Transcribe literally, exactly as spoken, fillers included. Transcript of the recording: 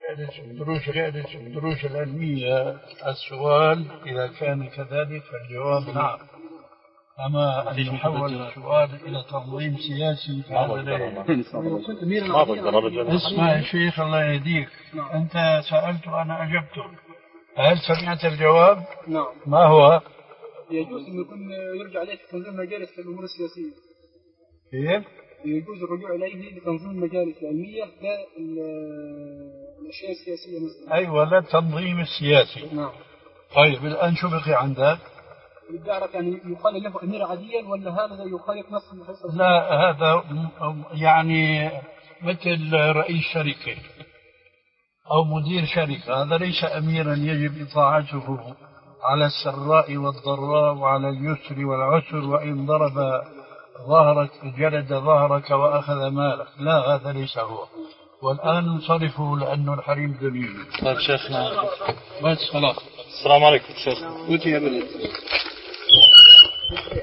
الدروس الدروس العلمية السؤال إذا كان كذلك فالجواب نعم. أما أن يحول السؤال إلى تنظيم سياسي فهذا لا. ما بقدر أرجع. اسمع يا شيخ الله يهديك، أنت سألت وأنا أجبت، هل سمعت الجواب؟ نعم. ما هو؟ يجوز أن يكون يرجع إليه تنظيم مجالس الأمور السياسية. كيف؟ يجوز الرجوع إليه لتنظيم المجالس العلمية لا الأشياء السياسية مثلا. أيوة لا التنظيم السياسي. نعم. طيب الآن شو بقي عندك؟ بدي أعرف يعني يقال له أمير عاديا ولا هذا يخالف نص الحصة؟ لا هذا يعني مثل رئيس شركة أو مدير شركة، هذا ليس أميرا يجب إطاعته على السراء والضراء وعلى اليسر والعسر، وإن ضرب ظهرك جلد ظهرك وأخذ مالك، لا هذا ليس هو. والآن نصرفه لأنه الحريم دليل. طيب شيخنا بس خلاص. السلام عليكم شيخ. وأنت يا بلد.